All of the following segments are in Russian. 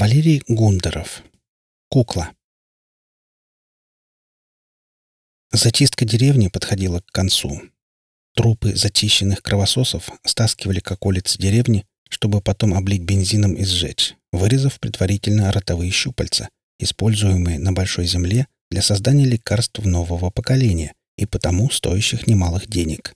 Валерий Гундеров. Кукла. Зачистка деревни подходила к концу. Трупы зачищенных кровососов стаскивали к околице деревни, чтобы потом облить бензином и сжечь, вырезав предварительно ротовые щупальца, используемые на Большой Земле для создания лекарств нового поколения и потому стоящих немалых денег.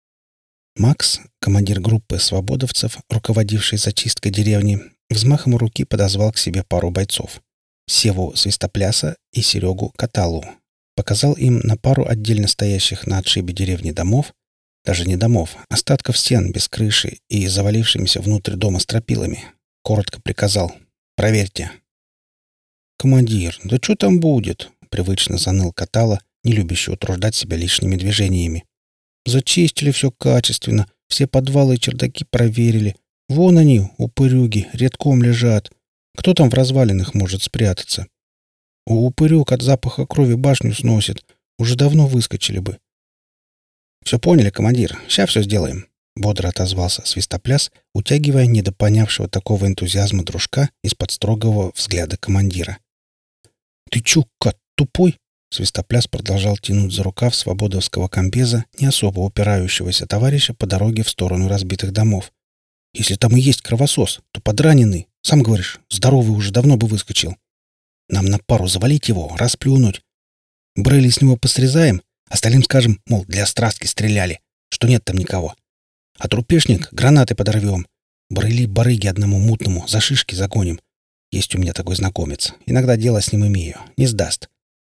Макс, командир группы свободовцев, руководивший зачисткой деревни, взмахом руки подозвал к себе пару бойцов — Севу Свистопляса и Серегу Каталу. Показал им на пару отдельно стоящих на отшибе деревни домов, даже не домов, остатков стен без крыши и завалившимися внутрь дома стропилами. Коротко приказал: «Проверьте». «Командир, да что там будет?» — привычно заныл Катала, не любящий утруждать себя лишними движениями. «Зачистили все качественно, все подвалы и чердаки проверили. Вон они, упырюги, редком лежат. Кто там в развалинах может спрятаться? Упырюк от запаха крови башню сносит. Уже давно выскочили бы». «Все поняли, командир. Сейчас все сделаем», — бодро отозвался Свистопляс, утягивая недопонявшего такого энтузиазма дружка из-под строгого взгляда командира. «Ты чё, Кат, тупой?» Свистопляс продолжал тянуть за рукав свободовского комбеза, не особо упирающегося товарища по дороге в сторону разбитых домов. «Если там и есть кровосос, то подраненный. Сам говоришь, здоровый уже давно бы выскочил. Нам на пару завалить его, расплюнуть. Брыли с него посрезаем, остальным скажем, мол, для страстки стреляли, что нет там никого. А трупешник гранаты подорвем. Брыли барыги одному мутному за шишки загоним. Есть у меня такой знакомец. Иногда дело с ним имею. Не сдаст».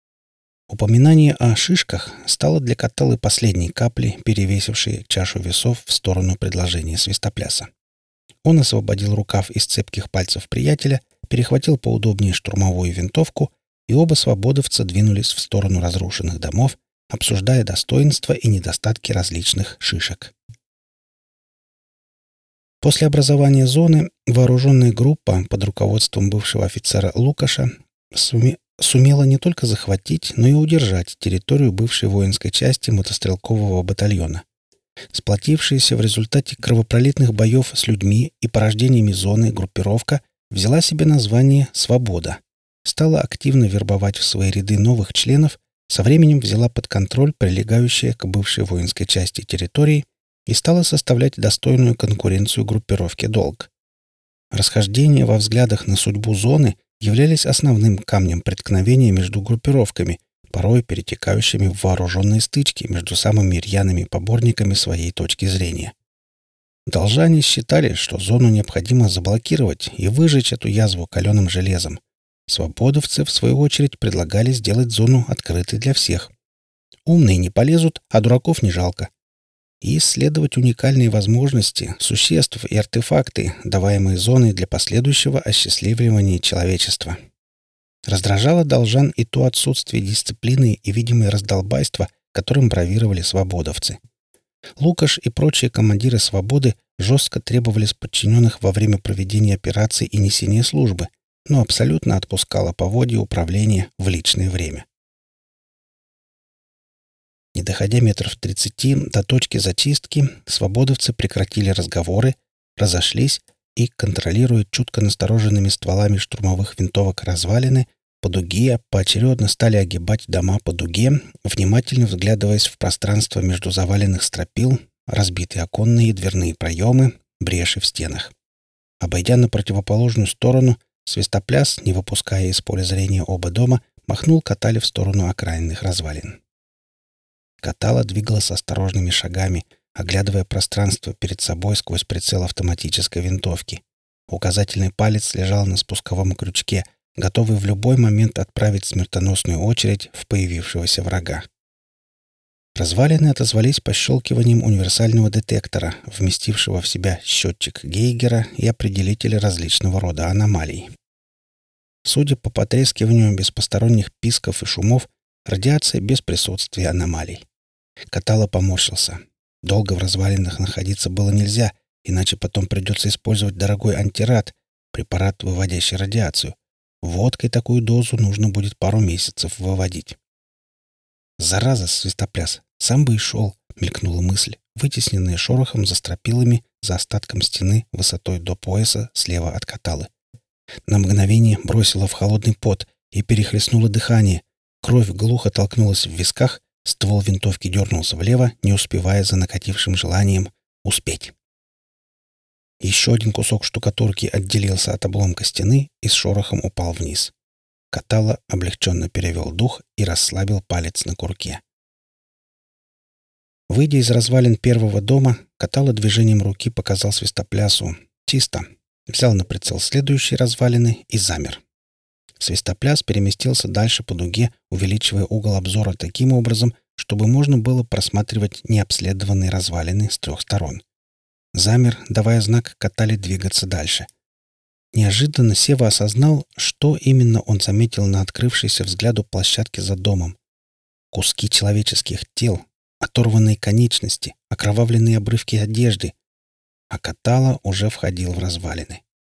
Упоминание о шишках стало для Каталы последней каплей, перевесившей чашу весов в сторону предложения Свистопляса. Он освободил рукав из цепких пальцев приятеля, перехватил поудобнее штурмовую винтовку, и оба свободовца двинулись в сторону разрушенных домов, обсуждая достоинства и недостатки различных шишек. После образования зоны вооруженная группа под руководством бывшего офицера Лукаша сумела не только захватить, но и удержать территорию бывшей воинской части мотострелкового батальона. Сплотившаяся в результате кровопролитных боев с людьми и порождениями зоны группировка взяла себе название «Свобода», стала активно вербовать в свои ряды новых членов, со временем взяла под контроль прилегающие к бывшей воинской части территории и стала составлять достойную конкуренцию группировке «Долг». Расхождения во взглядах на судьбу зоны являлись основным камнем преткновения между группировками, порой перетекающими в вооруженные стычки между самыми рьяными поборниками своей точки зрения. Должане считали, что зону необходимо заблокировать и выжечь эту язву каленым железом. Свободовцы, в свою очередь, предлагали сделать зону открытой для всех. Умные не полезут, а дураков не жалко. И исследовать уникальные возможности, существ и артефакты, даваемые зоной для последующего осчастливливания человечества. Раздражало должан и то отсутствие дисциплины и видимое раздолбайство, которым бравировали свободовцы. Лукаш и прочие командиры «Свободы» жестко требовали с подчиненных во время проведения операций и несения службы, но абсолютно отпускало поводья управления в личное время. Не доходя метров 30 до точки зачистки, свободовцы прекратили разговоры, разошлись и, контролируя чутко настороженными стволами штурмовых винтовок развалины, по дуге поочередно стали огибать дома по дуге, внимательно вглядываясь в пространство между заваленных стропил, разбитые оконные и дверные проемы, бреши в стенах. Обойдя на противоположную сторону, Свистопляс, не выпуская из поля зрения оба дома, махнул Катале в сторону окраинных развалин. Катала двигалась осторожными шагами, оглядывая пространство перед собой сквозь прицел автоматической винтовки. Указательный палец лежал на спусковом крючке, готовый в любой момент отправить смертоносную очередь в появившегося врага. Развалины отозвались пощелкиванием универсального детектора, вместившего в себя счетчик Гейгера и определители различного рода аномалий. Судя по потрескиванию без посторонних писков и шумов, радиация без присутствия аномалий. Катала поморщился. Долго в развалинах находиться было нельзя, иначе потом придется использовать дорогой антирад, препарат, выводящий радиацию. Водкой такую дозу нужно будет пару месяцев выводить. «Зараза, Свистопляс, сам бы и шел», — мелькнула мысль, вытесненная шорохом за стропилами за остатком стены высотой до пояса слева от Каталы. На мгновение бросило в холодный пот и перехлестнуло дыхание. Кровь глухо толкнулась в висках, ствол винтовки дернулся влево, не успевая за накатившим желанием успеть. Еще один кусок штукатурки отделился от обломка стены и с шорохом упал вниз. Катала облегченно перевел дух и расслабил палец на курке. Выйдя из развалин первого дома, Катала движением руки показал свистоплясу. Чисто. Взял на прицел следующие развалины и замер. Свистопляс переместился дальше по дуге, увеличивая угол обзора таким образом, чтобы можно было просматривать необследованные развалины с 3 сторон. Замер, давая знак Катале двигаться дальше. Неожиданно Сева осознал, что именно он заметил на открывшейся взгляду площадке за домом. Куски человеческих тел, оторванные конечности, окровавленные обрывки одежды. А Катала уже входил в развалины.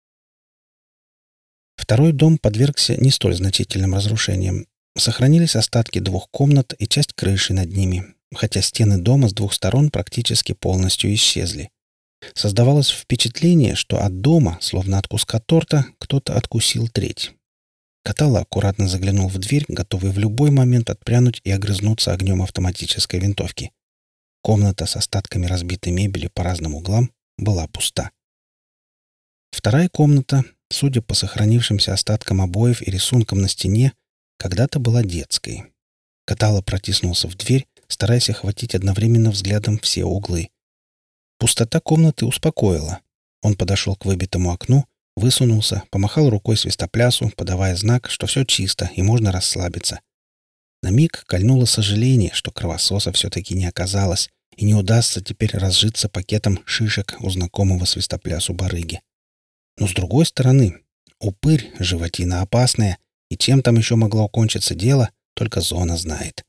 Второй дом подвергся не столь значительным разрушениям. Сохранились остатки 2 комнат и часть крыши над ними, хотя стены дома с 2 сторон практически полностью исчезли. Создавалось впечатление, что от дома, словно от куска торта, кто-то откусил треть. Катала аккуратно заглянул в дверь, готовый в любой момент отпрянуть и огрызнуться огнем автоматической винтовки. Комната с остатками разбитой мебели по разным углам была пуста. Вторая комната, судя по сохранившимся остаткам обоев и рисункам на стене, когда-то была детской. Катала протиснулся в дверь, стараясь охватить одновременно взглядом все углы. Пустота комнаты успокоила. Он подошел к выбитому окну, высунулся, помахал рукой свистоплясу, подавая знак, что все чисто и можно расслабиться. На миг кольнуло сожаление, что кровососа все-таки не оказалось, и не удастся теперь разжиться пакетом шишек у знакомого свистоплясу барыги. Но с другой стороны, упырь — животина опасная, и чем там еще могло кончиться дело, только зона знает.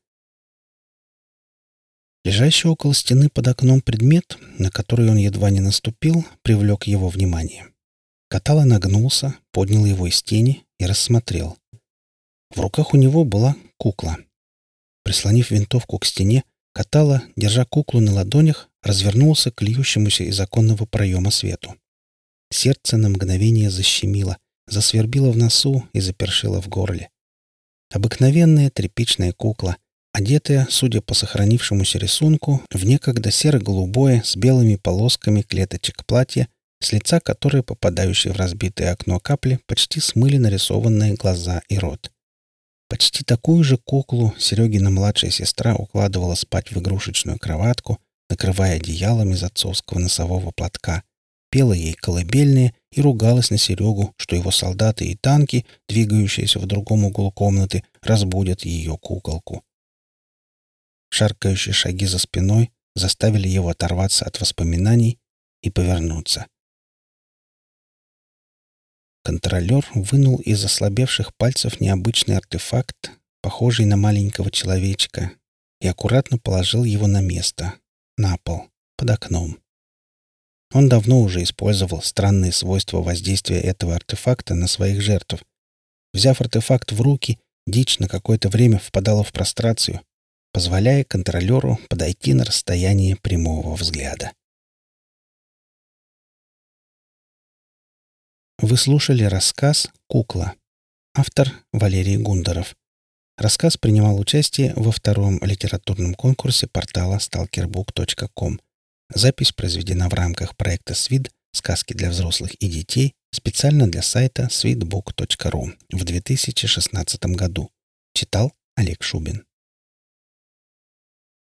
Лежащий около стены под окном предмет, на который он едва не наступил, привлек его внимание. Катала нагнулся, поднял его из тени и рассмотрел. В руках у него была кукла. Прислонив винтовку к стене, Катала, держа куклу на ладонях, развернулся к льющемуся из оконного проема свету. Сердце на мгновение защемило, засвербило в носу и запершило в горле. Обыкновенная тряпичная кукла, одетая, судя по сохранившемуся рисунку, в некогда серо-голубое с белыми полосками клеточек платье, с лица которой попадающие в разбитое окно капли почти смыли нарисованные глаза и рот. Почти такую же куклу Серегина младшая сестра укладывала спать в игрушечную кроватку, накрывая одеялом из отцовского носового платка, пела ей колыбельные и ругалась на Серегу, что его солдаты и танки, двигающиеся в другом углу комнаты, разбудят ее куколку. Шаркающие шаги за спиной заставили его оторваться от воспоминаний и повернуться. Контролер вынул из ослабевших пальцев необычный артефакт, похожий на маленького человечка, и аккуратно положил его на место, на пол, под окном. Он давно уже использовал странные свойства воздействия этого артефакта на своих жертв. Взяв артефакт в руки, дичь на какое-то время впадала в прострацию, позволяя контролеру подойти на расстояние прямого взгляда. Вы слушали рассказ «Кукла». Автор Валерий Гундаров. Рассказ принимал участие во 2-м литературном конкурсе портала stalkerbook.com. Запись произведена в рамках проекта «СВИД. Сказки для взрослых и детей» специально для сайта sweetbook.ru в 2016 году. Читал Олег Шубин.